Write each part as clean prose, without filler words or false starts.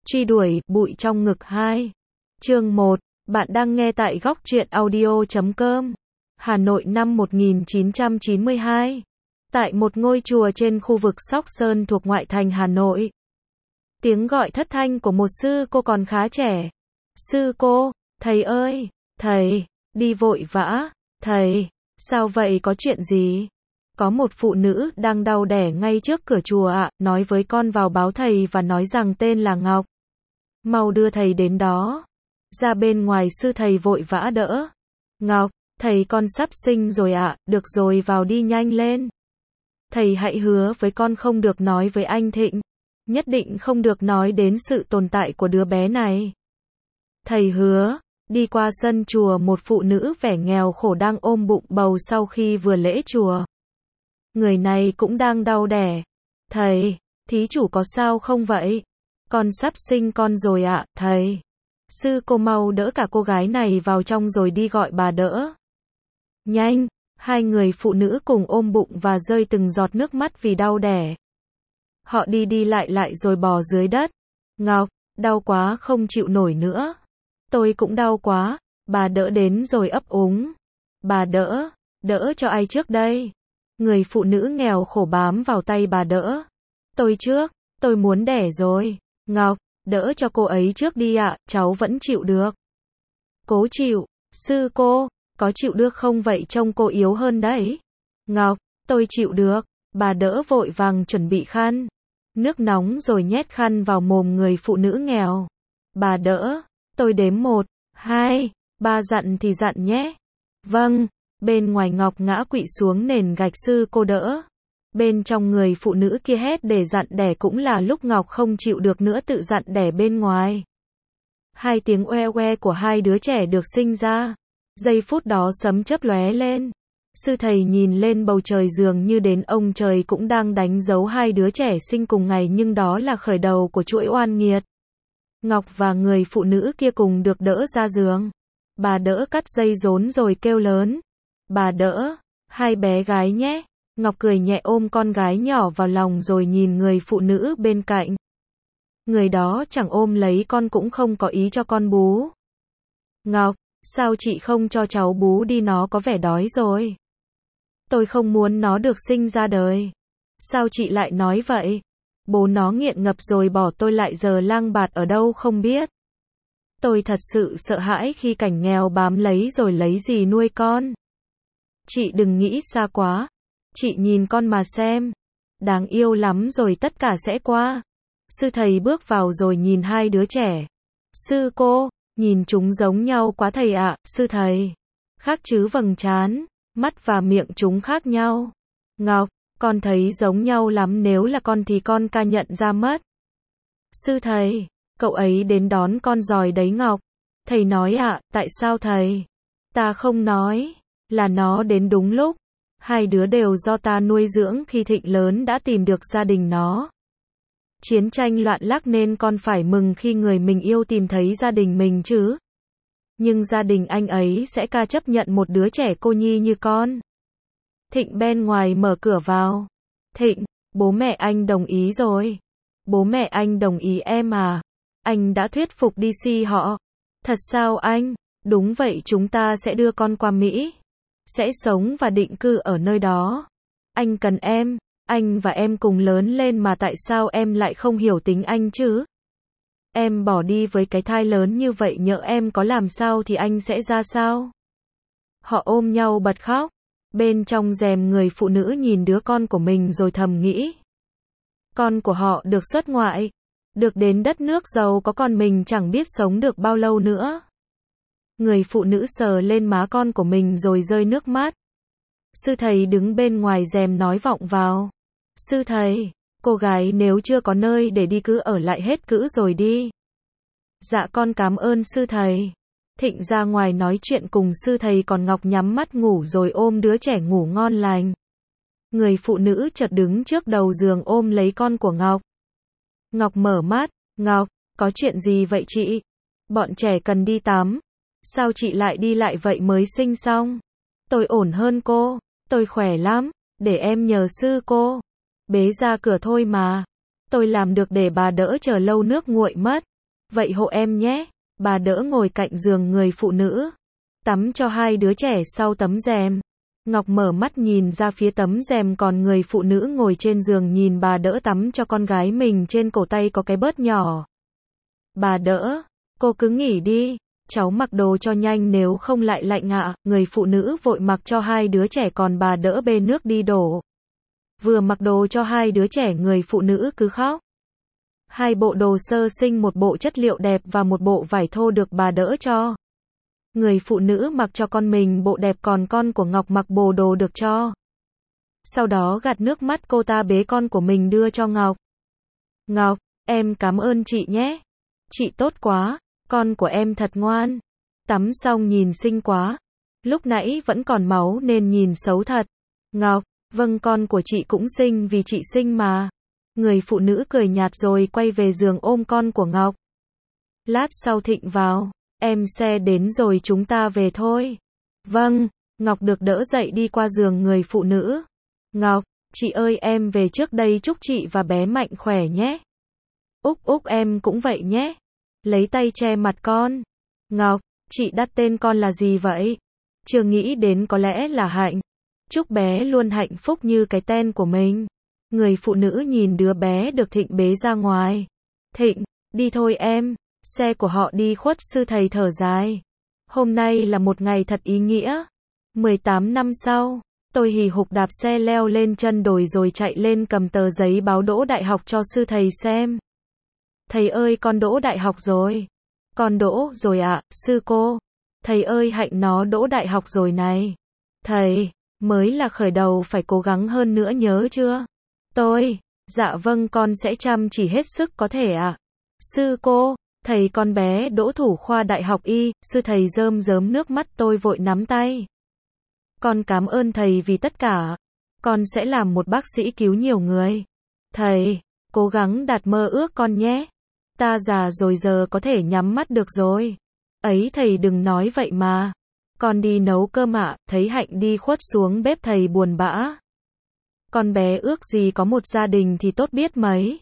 Truy đuổi, bụi trong ngực 2. Chương 1. Bạn đang nghe tại góc truyện audio.com. Hà Nội năm 1992. Tại một ngôi chùa trên khu vực Sóc Sơn thuộc ngoại thành Hà Nội. Tiếng gọi thất thanh của một sư cô còn khá trẻ. Sư cô, thầy ơi, thầy, đi vội vã, thầy, sao vậy, có chuyện gì? Có một phụ nữ đang đau đẻ ngay trước cửa chùa ạ, nói với con vào báo thầy và nói rằng tên là Ngọc. Mau đưa thầy đến đó. Ra bên ngoài sư thầy vội vã đỡ. Ngọc, thầy con sắp sinh rồi ạ, được rồi vào đi nhanh lên. Thầy hãy hứa với con không được nói với anh Thịnh. Nhất định không được nói đến sự tồn tại của đứa bé này. Thầy hứa. Đi qua sân chùa, một phụ nữ vẻ nghèo khổ đang ôm bụng bầu sau khi vừa lễ chùa. Người này cũng đang đau đẻ. Thầy, thí chủ có sao không vậy? Con sắp sinh con rồi ạ, thầy. Sư cô mau đỡ cả cô gái này vào trong rồi đi gọi bà đỡ. Nhanh, hai người phụ nữ cùng ôm bụng và rơi từng giọt nước mắt vì đau đẻ. Họ đi đi lại rồi bò dưới đất. Ngọc, đau quá không chịu nổi nữa. Tôi cũng đau quá. Bà đỡ đến rồi ấp úng. Bà đỡ, đỡ cho ai trước đây? Người phụ nữ nghèo khổ bám vào tay bà đỡ. Tôi trước, tôi muốn đẻ rồi. Ngọc, đỡ cho cô ấy trước đi ạ, cháu vẫn chịu được. Cố chịu, sư cô, có chịu được không vậy, trông cô yếu hơn đấy. Ngọc, tôi chịu được. Bà đỡ vội vàng chuẩn bị khăn. Nước nóng rồi nhét khăn vào mồm người phụ nữ nghèo. Bà đỡ, tôi đếm 1, 2, 3 dặn thì dặn nhé. Vâng. Bên ngoài Ngọc ngã quỵ xuống nền gạch, sư cô đỡ. Bên trong người phụ nữ kia hét để dặn đẻ, cũng là lúc Ngọc không chịu được nữa tự dặn đẻ bên ngoài. Hai tiếng oe oe của hai đứa trẻ được sinh ra. Giây phút đó sấm chớp lóe lên. Sư thầy nhìn lên bầu trời, dường như đến ông trời cũng đang đánh dấu hai đứa trẻ sinh cùng ngày, nhưng đó là khởi đầu của chuỗi oan nghiệt. Ngọc và người phụ nữ kia cùng được đỡ ra giường. Bà đỡ cắt dây rốn rồi kêu lớn. Bà đỡ, hai bé gái nhé. Ngọc cười nhẹ ôm con gái nhỏ vào lòng rồi nhìn người phụ nữ bên cạnh. Người đó chẳng ôm lấy con cũng không có ý cho con bú. Ngọc, sao chị không cho cháu bú đi, nó có vẻ đói rồi. Tôi không muốn nó được sinh ra đời. Sao chị lại nói vậy? Bố nó nghiện ngập rồi bỏ tôi lại, giờ lang bạt ở đâu không biết. Tôi thật sự sợ hãi khi cảnh nghèo bám lấy rồi lấy gì nuôi con. Chị đừng nghĩ xa quá. Chị nhìn con mà xem. Đáng yêu lắm rồi, tất cả sẽ qua. Sư thầy bước vào rồi nhìn hai đứa trẻ. Sư cô, nhìn chúng giống nhau quá thầy ạ. Sư thầy, khác chứ? Vầng trán, mắt và miệng chúng khác nhau. Ngọc, con thấy giống nhau lắm, nếu là con thì con ca nhận ra mất. Sư thầy, cậu ấy đến đón con rồi đấy Ngọc. Thầy nói ạ. Tại sao thầy? Ta không nói. Là nó đến đúng lúc. Hai đứa đều do ta nuôi dưỡng, khi Thịnh lớn đã tìm được gia đình nó. Chiến tranh loạn lạc nên con phải mừng khi người mình yêu tìm thấy gia đình mình chứ. Nhưng gia đình anh ấy sẽ ca chấp nhận một đứa trẻ cô nhi như con. Thịnh bên ngoài mở cửa vào. Thịnh, bố mẹ anh đồng ý rồi. Bố mẹ anh đồng ý em à? Anh đã thuyết phục DC họ. Thật sao anh? Đúng vậy, chúng ta sẽ đưa con qua Mỹ. Sẽ sống và định cư ở nơi đó. Anh cần em. Anh và em cùng lớn lên mà, tại sao em lại không hiểu tính anh chứ? Em bỏ đi với cái thai lớn như vậy, nhỡ em có làm sao thì anh sẽ ra sao? Họ ôm nhau bật khóc. Bên trong rèm, người phụ nữ nhìn đứa con của mình rồi thầm nghĩ. Con của họ được xuất ngoại. Được đến đất nước giàu có, con mình chẳng biết sống được bao lâu nữa. Người phụ nữ sờ lên má con của mình rồi rơi nước mắt. Sư thầy đứng bên ngoài rèm nói vọng vào. Sư thầy, cô gái nếu chưa có nơi để đi cứ ở lại hết cữ rồi đi. Dạ con cảm ơn sư thầy. Thịnh ra ngoài nói chuyện cùng sư thầy, còn Ngọc nhắm mắt ngủ rồi ôm đứa trẻ ngủ ngon lành. Người phụ nữ chợt đứng trước đầu giường ôm lấy con của Ngọc. Ngọc mở mắt. Ngọc, có chuyện gì vậy chị? Bọn trẻ cần đi tắm. Sao chị lại đi lại vậy, mới sinh xong? Tôi ổn hơn cô. Tôi khỏe lắm. Để em nhờ sư cô bế ra cửa thôi mà. Tôi làm được, để bà đỡ chờ lâu nước nguội mất. Vậy hộ em nhé. Bà đỡ ngồi cạnh giường người phụ nữ. Tắm cho hai đứa trẻ sau tấm rèm. Ngọc mở mắt nhìn ra phía tấm rèm, còn người phụ nữ ngồi trên giường nhìn bà đỡ tắm cho con gái mình, trên cổ tay có cái bớt nhỏ. Bà đỡ, cô cứ nghỉ đi, cháu mặc đồ cho nhanh nếu không lại lạnh ạ. Người phụ nữ vội mặc cho hai đứa trẻ, còn bà đỡ bê nước đi đổ. Vừa mặc đồ cho hai đứa trẻ, người phụ nữ cứ khóc. Hai bộ đồ sơ sinh, một bộ chất liệu đẹp và một bộ vải thô được bà đỡ cho. Người phụ nữ mặc cho con mình bộ đẹp, còn con của Ngọc mặc bộ đồ được cho. Sau đó gạt nước mắt, cô ta bế con của mình đưa cho Ngọc. Ngọc, em cảm ơn chị nhé. Chị tốt quá, con của em thật ngoan. Tắm xong nhìn xinh quá. Lúc nãy vẫn còn máu nên nhìn xấu thật. Ngọc, vâng, con của chị cũng xinh vì chị xinh mà. Người phụ nữ cười nhạt rồi quay về giường ôm con của Ngọc. Lát sau Thịnh vào. Em xe đến rồi, chúng ta về thôi. Vâng, Ngọc được đỡ dậy đi qua giường người phụ nữ. Ngọc, chị ơi em về trước đây, chúc chị và bé Mạnh khỏe nhé. Úc Úc em cũng vậy nhé. Lấy tay che mặt con. Ngọc, chị đặt tên con là gì vậy? Chưa nghĩ đến, có lẽ là Hạnh. Chúc bé luôn hạnh phúc như cái tên của mình. Người phụ nữ nhìn đứa bé được Thịnh bế ra ngoài. Thịnh, đi thôi em. Xe của họ đi khuất. Sư thầy thở dài. Hôm nay là một ngày thật ý nghĩa. 18 năm sau, tôi hì hục đạp xe leo lên chân đồi rồi chạy lên cầm tờ giấy báo đỗ đại học cho sư thầy xem. Thầy ơi, con đỗ đại học rồi. Con đỗ rồi ạ, sư cô. Thầy ơi, Hạnh nó đỗ đại học rồi này. Thầy, mới là khởi đầu, phải cố gắng hơn nữa nhớ chưa? Tôi, dạ vâng, con sẽ chăm chỉ hết sức có thể ạ. Sư cô, thầy con bé đỗ thủ khoa đại học y. Sư thầy rơm rớm nước mắt, tôi vội nắm tay. Con cảm ơn thầy vì tất cả. Con sẽ làm một bác sĩ cứu nhiều người. Thầy, cố gắng đạt mơ ước con nhé. Ta già rồi giờ có thể nhắm mắt được rồi. Ấy thầy đừng nói vậy mà. Con đi nấu cơm ạ. Thấy Hạnh đi khuất xuống bếp, thầy buồn bã. Con bé ước gì có một gia đình thì tốt biết mấy.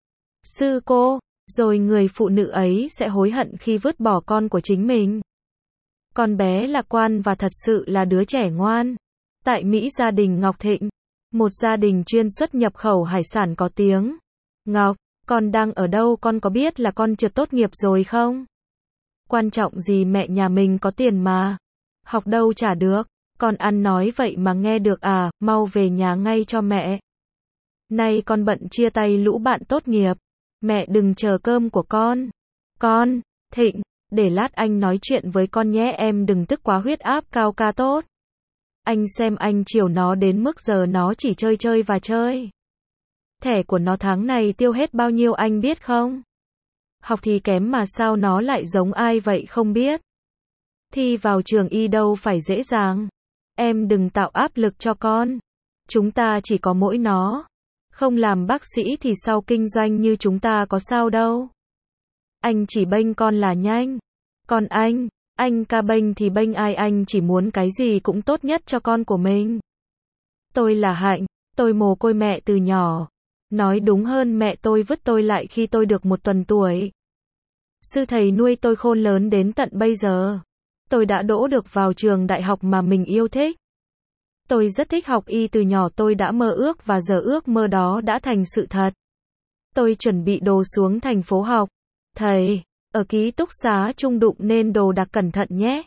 Sư cô, rồi người phụ nữ ấy sẽ hối hận khi vứt bỏ con của chính mình. Con bé lạc quan và thật sự là đứa trẻ ngoan. Tại Mỹ, gia đình Ngọc Thịnh, một gia đình chuyên xuất nhập khẩu hải sản có tiếng. Ngọc, con đang ở đâu? Con có biết là con trượt tốt nghiệp rồi không? Quan trọng gì, mẹ nhà mình có tiền mà. Học đâu trả được. Con ăn nói vậy mà nghe được à? Mau về nhà ngay cho mẹ. Nay con bận chia tay lũ bạn tốt nghiệp. Mẹ đừng chờ cơm của con. Con, Thịnh, để lát anh nói chuyện với con nhé, em đừng tức quá, huyết áp cao ca tốt. Anh xem anh chiều nó đến mức giờ nó chỉ chơi chơi và chơi. Thẻ của nó tháng này tiêu hết bao nhiêu anh biết không? Học thì kém mà sao nó lại giống ai vậy không biết. Thi vào trường y đâu phải dễ dàng. Em đừng tạo áp lực cho con. Chúng ta chỉ có mỗi nó. Không làm bác sĩ thì sau kinh doanh như chúng ta có sao đâu. Anh chỉ bênh con là nhanh. Còn anh ca bênh thì bênh ai, anh chỉ muốn cái gì cũng tốt nhất cho con của mình. Tôi là Hạnh, tôi mồ côi mẹ từ nhỏ. Nói đúng hơn, mẹ tôi vứt tôi lại khi tôi được 1 tuần tuổi. Sư thầy nuôi tôi khôn lớn đến tận bây giờ. Tôi đã đỗ được vào trường đại học mà mình yêu thích. Tôi rất thích học y, từ nhỏ tôi đã mơ ước và giờ ước mơ đó đã thành sự thật. Tôi chuẩn bị đồ xuống thành phố học. Thầy, ở ký túc xá chung đụng nên đồ đạc cẩn thận nhé.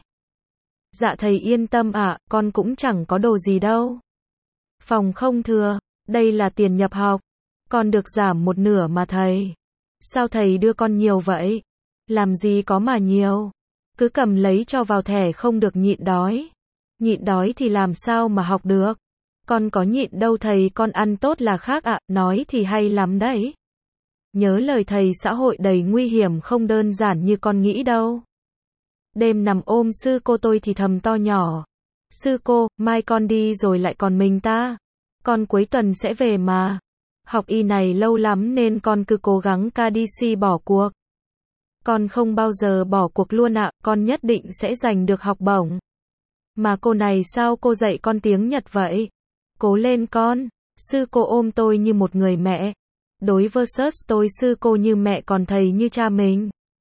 Dạ thầy yên tâm ạ, con cũng chẳng có đồ gì đâu. Phòng không thừa, đây là tiền nhập học. Con được giảm 1/2 mà thầy. Sao thầy đưa con nhiều vậy? Làm gì có mà nhiều. Cứ cầm lấy cho vào thẻ, không được nhịn đói. Nhịn đói thì làm sao mà học được. Con có nhịn đâu thầy, con ăn tốt là khác ạ, nói thì hay lắm đấy. Nhớ lời thầy, xã hội đầy nguy hiểm, không đơn giản như con nghĩ đâu. Đêm nằm ôm sư cô, tôi thì thầm to nhỏ. Sư cô, mai con đi rồi lại còn mình ta. Con cuối tuần sẽ về mà. Học y này lâu lắm nên con cứ cố gắng KDC bỏ cuộc. Con không bao giờ bỏ cuộc luôn ạ, con nhất định sẽ giành được học bổng. Mà cô này sao cô dạy con tiếng Nhật vậy? Cố lên con. Sư cô ôm tôi như một người mẹ. Đối versus tôi, sư cô như mẹ còn thầy như cha mình.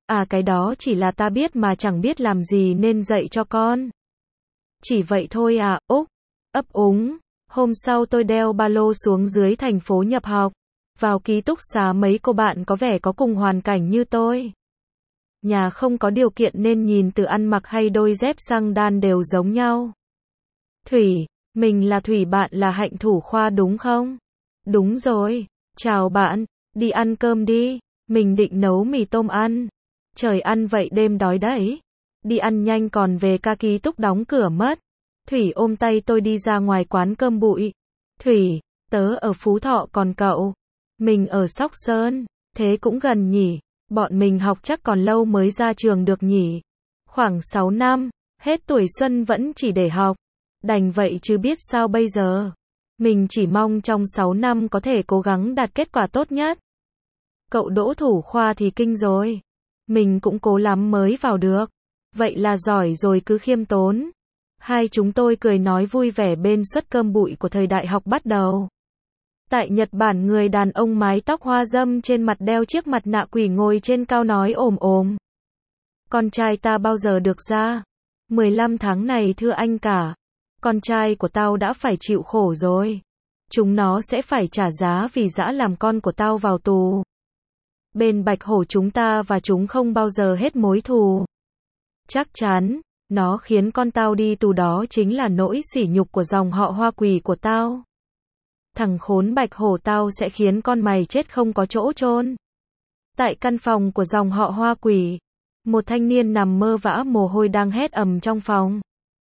À cái đó chỉ là ta biết mà chẳng biết làm gì nên dạy cho con. Chỉ vậy thôi à, Úc, ấp úng. Hôm sau tôi đeo ba lô xuống dưới thành phố nhập học. Vào ký túc xá mấy cô bạn có vẻ có cùng hoàn cảnh như tôi. Nhà không có điều kiện nên nhìn từ ăn mặc hay đôi dép xăng đan đều giống nhau. Thủy, mình là Thủy, bạn là Hạnh thủ khoa đúng không? Đúng rồi, chào bạn, đi ăn cơm đi, mình định nấu mì tôm ăn. Trời ăn vậy đêm đói đấy. Đi ăn nhanh còn về ca ký túc đóng cửa mất. Thủy ôm tay tôi đi ra ngoài quán cơm bụi. Thủy, tớ ở Phú Thọ còn cậu? Mình ở Sóc Sơn, thế cũng gần nhỉ, bọn mình học chắc còn lâu mới ra trường được nhỉ. Khoảng 6 năm, hết tuổi xuân vẫn chỉ để học. Đành vậy chứ biết sao bây giờ. Mình chỉ mong trong 6 năm có thể cố gắng đạt kết quả tốt nhất. Cậu đỗ thủ khoa thì kinh rồi. Mình cũng cố lắm mới vào được. Vậy là giỏi rồi, cứ khiêm tốn. Hai chúng tôi cười nói vui vẻ bên suất cơm bụi của thời đại học bắt đầu. Tại Nhật Bản, người đàn ông mái tóc hoa râm trên mặt đeo chiếc mặt nạ quỷ ngồi trên cao nói ồm ồm. Con trai ta bao giờ được ra? 15 tháng này thưa anh cả. Con trai của tao đã phải chịu khổ rồi. Chúng nó sẽ phải trả giá vì dã làm con của tao vào tù. Bên Bạch Hổ chúng ta và chúng không bao giờ hết mối thù. Chắc chắn, nó khiến con tao đi tù đó chính là nỗi sỉ nhục của dòng họ Hoa Quỷ của tao. Thằng khốn Bạch Hổ, tao sẽ khiến con mày chết không có chỗ chôn. Tại căn phòng của dòng họ Hoa Quỷ, một thanh niên nằm mơ vã mồ hôi đang hét ầm trong phòng.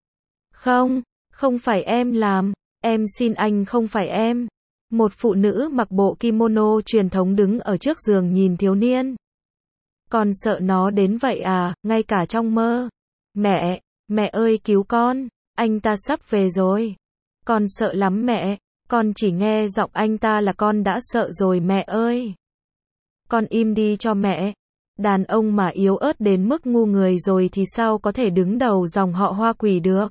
Không, không phải em làm, em xin anh, không phải em. Một phụ nữ mặc bộ kimono truyền thống đứng ở trước giường nhìn thiếu niên. Con sợ nó đến vậy à, ngay cả trong mơ. Mẹ ơi cứu con, anh ta sắp về rồi. Con sợ lắm mẹ, con chỉ nghe giọng anh ta là con đã sợ rồi mẹ ơi. Con im đi cho mẹ. Đàn ông mà yếu ớt đến mức ngu người rồi thì sao có thể đứng đầu dòng họ Hoa Quỷ được.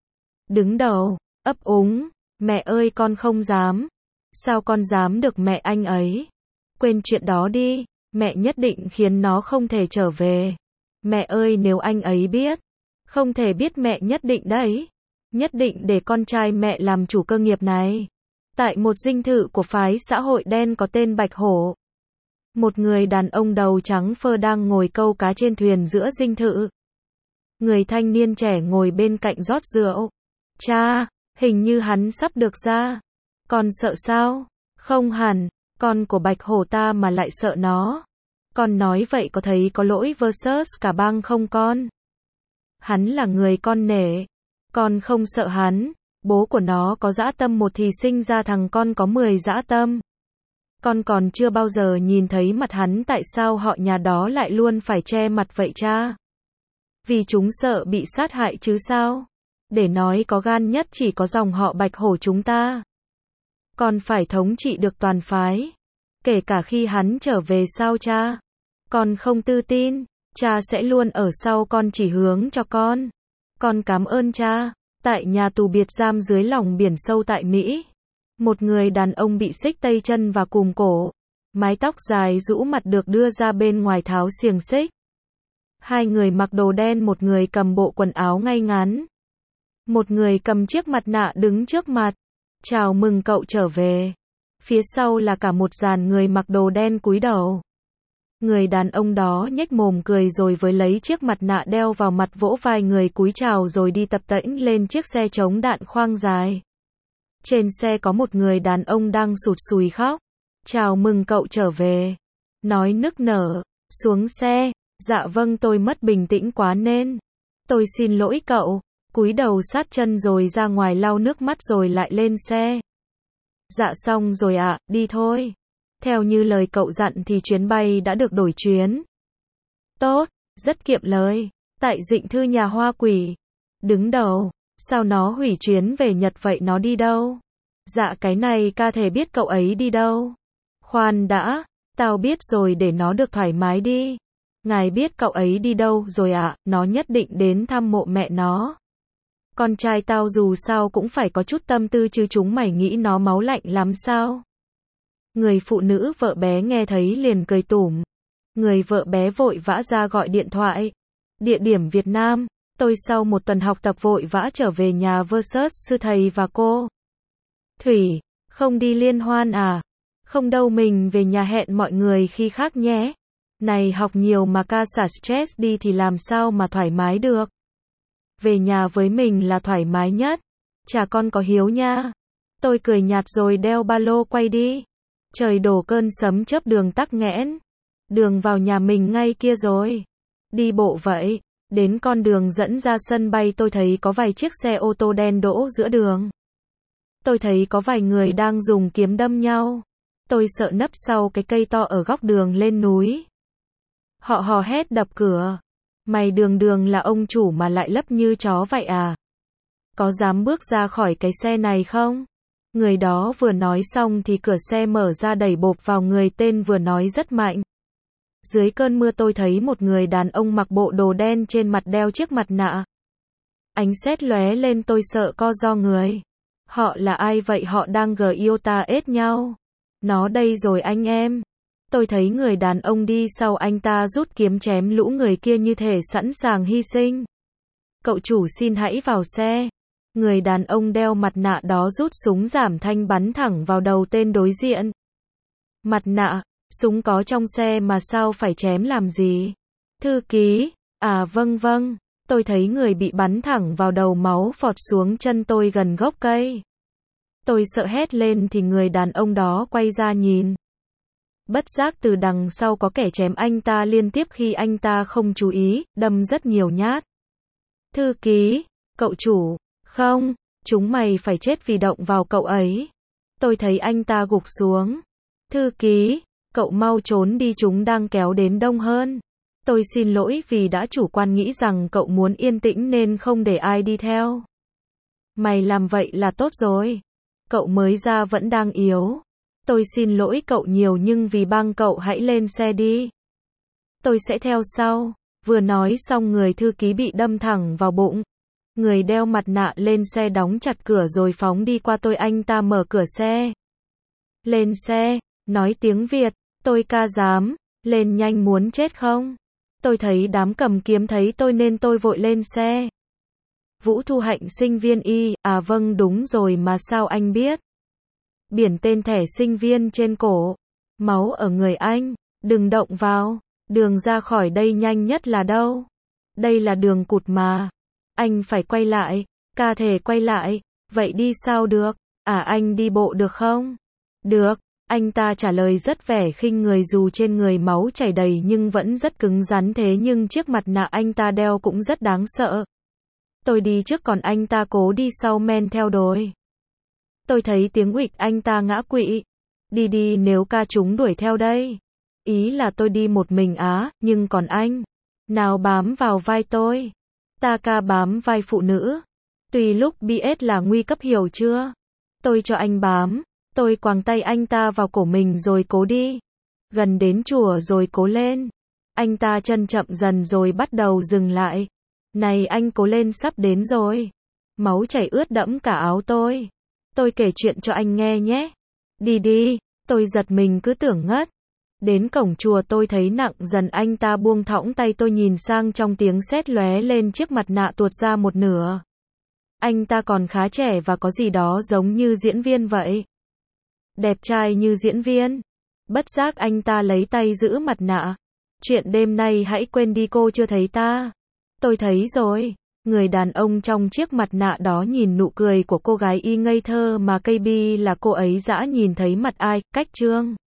Đứng đầu, ấp úng, mẹ ơi con không dám. Sao con dám được mẹ, anh ấy? Quên chuyện đó đi, mẹ nhất định khiến nó không thể trở về. Mẹ ơi nếu anh ấy biết, không thể biết mẹ nhất định đấy. Nhất định để con trai mẹ làm chủ cơ nghiệp này. Tại một dinh thự của phái xã hội đen có tên Bạch Hổ. Một người đàn ông đầu trắng phơ đang ngồi câu cá trên thuyền giữa dinh thự. Người thanh niên trẻ ngồi bên cạnh rót rượu. Cha, hình như hắn sắp được ra. Con sợ sao? Không hẳn, con của Bạch Hổ ta mà lại sợ nó. Con nói vậy có thấy có lỗi versus cả bang không con? Hắn là người con nể. Con không sợ hắn. Bố của nó có dã tâm một thì sinh ra thằng con có 10 dã tâm. Con còn chưa bao giờ nhìn thấy mặt hắn, tại sao họ nhà đó lại luôn phải che mặt vậy cha? Vì chúng sợ bị sát hại chứ sao? Để nói có gan nhất chỉ có dòng họ Bạch Hổ chúng ta. Con phải thống trị được toàn phái. Kể cả khi hắn trở về sao cha? Con không tự tin, cha sẽ luôn ở sau con chỉ hướng cho con. Con cảm ơn cha. Tại nhà tù biệt giam dưới lòng biển sâu tại Mỹ. Một người đàn ông bị xích tay chân và cùm cổ. Mái tóc dài rũ mặt được đưa ra bên ngoài tháo xiềng xích. Hai người mặc đồ đen, một người cầm bộ quần áo ngay ngắn. Một người cầm chiếc mặt nạ đứng trước mặt. Chào mừng cậu trở về. Phía sau là cả một dàn người mặc đồ đen cúi đầu. Người đàn ông đó nhếch mồm cười rồi với lấy chiếc mặt nạ đeo vào mặt, vỗ vai người cúi chào rồi đi tập tễnh lên chiếc xe chống đạn khoang dài. Trên xe có một người đàn ông đang sụt sùi khóc. Chào mừng cậu trở về. Nói nức nở. Xuống xe. Dạ vâng, tôi mất bình tĩnh quá nên. Tôi xin lỗi cậu. Cúi đầu sát chân rồi ra ngoài lau nước mắt rồi lại lên xe. Dạ xong rồi ạ, đi thôi. Theo như lời cậu dặn thì chuyến bay đã được đổi chuyến. Tốt, rất kiệm lời. Tại dinh thự nhà Hoa Quỷ. Đứng đầu, sao nó hủy chuyến về Nhật vậy, nó đi đâu? Dạ cái này ca thể biết cậu ấy đi đâu. Khoan đã, tao biết rồi, để nó được thoải mái đi. Ngài biết cậu ấy đi đâu rồi ạ? Nó nhất định đến thăm mộ mẹ nó. Con trai tao dù sao cũng phải có chút tâm tư chứ, chúng mày nghĩ nó máu lạnh lắm sao? Người phụ nữ vợ bé nghe thấy liền cười tủm. Người vợ bé vội vã ra gọi điện thoại. Địa điểm Việt Nam. Tôi sau một tuần học tập vội vã trở về nhà versus sư thầy và cô. Thủy, không đi liên hoan à? Không đâu, mình về nhà hẹn mọi người khi khác nhé. Này, học nhiều mà ca xả stress đi thì làm sao mà thoải mái được. Về nhà với mình là thoải mái nhất. Chả con có hiếu nha. Tôi cười nhạt rồi đeo ba lô quay đi. Trời đổ cơn sấm chớp, đường tắc nghẽn. Đường vào nhà mình ngay kia rồi. Đi bộ vậy. Đến con đường dẫn ra sân bay tôi thấy có vài chiếc xe ô tô đen đỗ giữa đường. Tôi thấy có vài người đang dùng kiếm đâm nhau. Tôi sợ nấp sau cái cây to ở góc đường lên núi. Họ hò hét đập cửa. Mày đường đường là ông chủ mà lại lấp như chó vậy à? Có dám bước ra khỏi cái xe này không? Người đó vừa nói xong thì cửa xe mở ra đẩy bộp vào người tên vừa nói rất mạnh. Dưới cơn mưa tôi thấy một người đàn ông mặc bộ đồ đen, trên mặt đeo chiếc mặt nạ. Ánh sét lóe lên, tôi sợ co ro người. Họ là ai vậy? Họ đang ét nhau. Nó đây rồi anh em. Tôi thấy người đàn ông đi sau anh ta rút kiếm chém lũ người kia như thể sẵn sàng hy sinh. Cậu chủ xin hãy vào xe. Người đàn ông đeo mặt nạ đó rút súng giảm thanh bắn thẳng vào đầu tên đối diện. Mặt nạ, súng có trong xe mà sao phải chém làm gì? Thư ký, à vâng vâng. Tôi thấy người bị bắn thẳng vào đầu, máu phọt xuống chân tôi gần gốc cây. Tôi sợ hét lên thì người đàn ông đó quay ra nhìn. Bất giác từ đằng sau có kẻ chém anh ta liên tiếp khi anh ta không chú ý, đâm rất nhiều nhát. Thư ký, cậu chủ, không, chúng mày phải chết vì động vào cậu ấy. Tôi thấy anh ta gục xuống. Thư ký, cậu mau trốn đi, chúng đang kéo đến đông hơn. Tôi xin lỗi vì đã chủ quan nghĩ rằng cậu muốn yên tĩnh nên không để ai đi theo. Mày làm vậy là tốt rồi. Cậu mới ra vẫn đang yếu. Tôi xin lỗi cậu nhiều nhưng vì bang cậu hãy lên xe đi. Tôi sẽ theo sau. Vừa nói xong người thư ký bị đâm thẳng vào bụng. Người đeo mặt nạ lên xe đóng chặt cửa rồi phóng đi qua tôi, anh ta mở cửa xe. Lên xe, nói tiếng Việt, tôi ca dám, lên nhanh muốn chết không? Tôi thấy đám cầm kiếm thấy tôi nên tôi vội lên xe. Vũ Thu Hạnh sinh viên Y, à vâng đúng rồi mà sao anh biết? Biển tên thẻ sinh viên trên cổ. Máu ở người anh, đừng động vào. Đường ra khỏi đây nhanh nhất là đâu? Đây là đường cụt mà. Anh phải quay lại, ca thể quay lại, vậy đi sao được? À anh đi bộ được không? Được, anh ta trả lời rất vẻ khinh người dù trên người máu chảy đầy nhưng vẫn rất cứng rắn, thế nhưng chiếc mặt nạ anh ta đeo cũng rất đáng sợ. Tôi đi trước còn anh ta cố đi sau men theo đuổi. Tôi thấy tiếng uịch anh ta ngã quỵ. Đi đi nếu ca chúng đuổi theo đây. Ý là tôi đi một mình á, nhưng còn anh? Nào bám vào vai tôi. Ta ca bám vai phụ nữ. Tùy lúc BS là nguy cấp hiểu chưa? Tôi cho anh bám. Tôi quàng tay anh ta vào cổ mình rồi cố đi. Gần đến chùa rồi cố lên. Anh ta chân chậm dần rồi bắt đầu dừng lại. Này anh cố lên, sắp đến rồi. Máu chảy ướt đẫm cả áo tôi. Tôi kể chuyện cho anh nghe nhé. Đi đi, tôi giật mình cứ tưởng ngất. Đến cổng chùa tôi thấy nặng dần, anh ta buông thõng tay, tôi nhìn sang trong tiếng sét lóe lên, chiếc mặt nạ tuột ra một nửa. Anh ta còn khá trẻ và có gì đó giống như diễn viên vậy. Đẹp trai như diễn viên. Bất giác anh ta lấy tay giữ mặt nạ. Chuyện đêm nay hãy quên đi, cô chưa thấy ta. Tôi thấy rồi. Người đàn ông trong chiếc mặt nạ đó nhìn nụ cười của cô gái y ngây thơ mà KB là cô ấy dã nhìn thấy mặt ai, cách Trương.